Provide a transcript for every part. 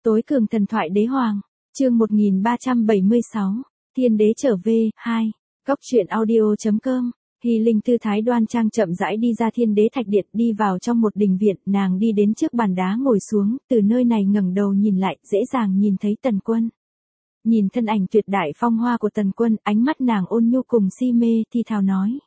Tối cường thần thoại đế hoàng, chương 1376, Thiên đế trở về, 2, Cốc truyện audio.com. Hy Linh tư thái đoan trang chậm rãi đi ra Thiên đế thạch điện, đi vào trong một đình viện, nàng đi đến trước bàn đá ngồi xuống, từ nơi này ngẩng đầu nhìn lại, dễ dàng nhìn thấy Tần Quân. Nhìn thân ảnh tuyệt đại phong hoa của Tần Quân, ánh mắt nàng ôn nhu cùng si mê, thi thào nói.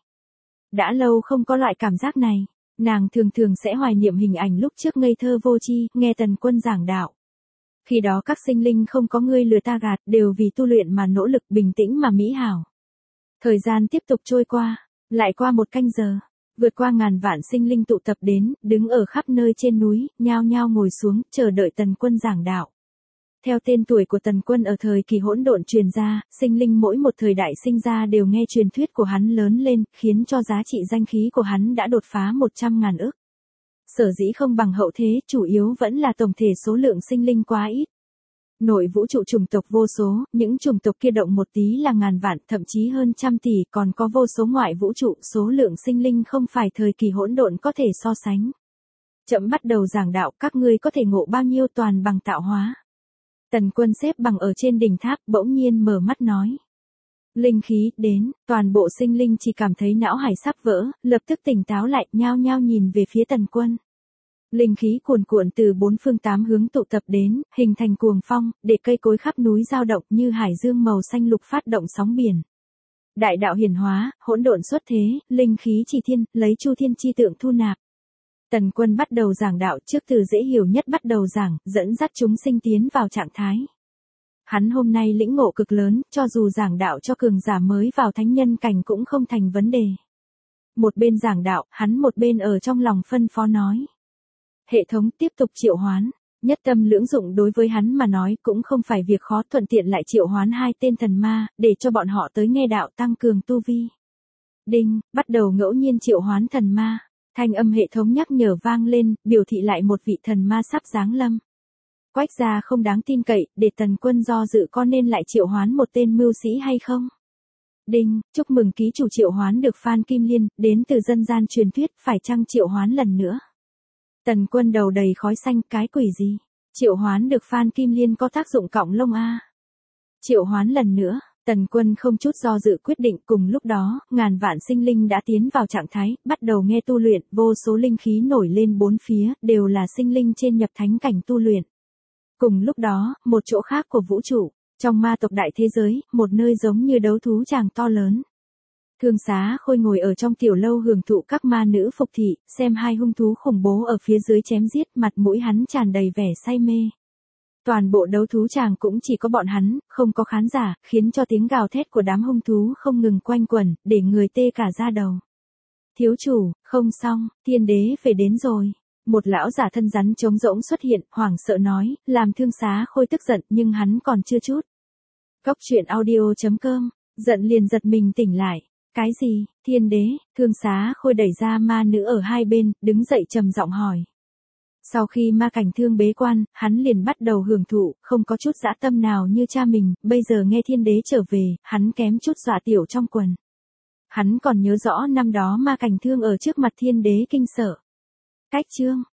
Đã lâu không có loại cảm giác này, nàng thường thường sẽ hoài niệm hình ảnh lúc trước ngây thơ vô tri, nghe Tần Quân giảng đạo. Khi đó các sinh linh không có ngươi lừa ta gạt, đều vì tu luyện mà nỗ lực, bình tĩnh mà mỹ hảo. Thời gian tiếp tục trôi qua, lại qua một canh giờ, vượt qua ngàn vạn sinh linh tụ tập đến, đứng ở khắp nơi trên núi, nhao nhao ngồi xuống, chờ đợi Tần Quân giảng đạo. Theo tên tuổi của Tần Quân ở thời kỳ hỗn độn truyền ra, sinh linh mỗi một thời đại sinh ra đều nghe truyền thuyết của hắn lớn lên, khiến cho giá trị danh khí của hắn đã đột phá 100.000 ức. Sở dĩ không bằng hậu thế, chủ yếu vẫn là tổng thể số lượng sinh linh quá ít. Nội vũ trụ chủng tộc vô số, những chủng tộc kia động một tí là ngàn vạn, thậm chí hơn trăm tỷ, còn có vô số ngoại vũ trụ, số lượng sinh linh không phải thời kỳ hỗn độn có thể so sánh. Chậm bắt đầu giảng đạo, các ngươi có thể ngộ bao nhiêu toàn bằng tạo hóa. Tần Quân xếp bằng ở trên đỉnh tháp, bỗng nhiên mở mắt nói. Linh khí đến, toàn bộ sinh linh chỉ cảm thấy não hải sắp vỡ, lập tức tỉnh táo lại, nhao nhao nhìn về phía Tần Quân. Linh khí cuồn cuộn từ bốn phương tám hướng tụ tập đến, hình thành cuồng phong, để cây cối khắp núi dao động như hải dương màu xanh lục phát động sóng biển. Đại đạo hiển hóa, hỗn độn xuất thế, linh khí chỉ thiên, lấy chu thiên chi tượng thu nạp. Tần Quân bắt đầu giảng đạo, trước từ dễ hiểu nhất bắt đầu giảng, dẫn dắt chúng sinh tiến vào trạng thái. Hắn hôm nay lĩnh ngộ cực lớn, cho dù giảng đạo cho cường giả mới vào thánh nhân cảnh cũng không thành vấn đề. Một bên giảng đạo, hắn một bên ở trong lòng phân phó nói. Hệ thống tiếp tục triệu hoán, nhất tâm lưỡng dụng đối với hắn mà nói cũng không phải việc khó, thuận tiện lại triệu hoán hai tên thần ma, để cho bọn họ tới nghe đạo tăng cường tu vi. Đinh, bắt đầu ngẫu nhiên triệu hoán thần ma, thanh âm hệ thống nhắc nhở vang lên, biểu thị lại một vị thần ma sắp giáng lâm. Quách gia không đáng tin cậy, để Tần Quân do dự có nên lại triệu hoán một tên mưu sĩ hay không. Đinh, chúc mừng ký chủ triệu hoán được Phan Kim Liên, đến từ dân gian truyền thuyết, phải chăng triệu hoán lần nữa. Tần Quân đầu đầy khói xanh, cái quỷ gì? Triệu hoán được Phan Kim Liên có tác dụng cọng lông a. Triệu hoán lần nữa, Tần Quân không chút do dự quyết định, cùng lúc đó, ngàn vạn sinh linh đã tiến vào trạng thái, bắt đầu nghe tu luyện, vô số linh khí nổi lên bốn phía, đều là sinh linh trên nhập thánh cảnh tu luyện. Cùng lúc đó, một chỗ khác của vũ trụ, trong ma tộc đại thế giới, một nơi giống như đấu thú tràng to lớn. Thương Xá Khôi ngồi ở trong tiểu lâu hưởng thụ các ma nữ phục thị, xem hai hung thú khủng bố ở phía dưới chém giết, mặt mũi hắn tràn đầy vẻ say mê. Toàn bộ đấu thú tràng cũng chỉ có bọn hắn, không có khán giả, khiến cho tiếng gào thét của đám hung thú không ngừng quanh quẩn, để người tê cả da đầu. Thiếu chủ, không xong, Thiên đế về đến rồi. Một lão giả thân rắn trống rỗng xuất hiện, hoảng sợ nói, làm Thương Xá Khôi tức giận, nhưng hắn còn chưa chút. Cốc truyện audio.com, giận liền giật mình tỉnh lại. Cái gì, Thiên đế? Thương Xá Khôi đẩy ra ma nữ ở hai bên, đứng dậy trầm giọng hỏi. Sau khi ma cảnh thương bế quan, hắn liền bắt đầu hưởng thụ, không có chút dã tâm nào như cha mình, bây giờ nghe Thiên đế trở về, hắn kém chút dọa tiểu trong quần. Hắn còn nhớ rõ năm đó ma cảnh thương ở trước mặt Thiên đế kinh sợ. Cách chương,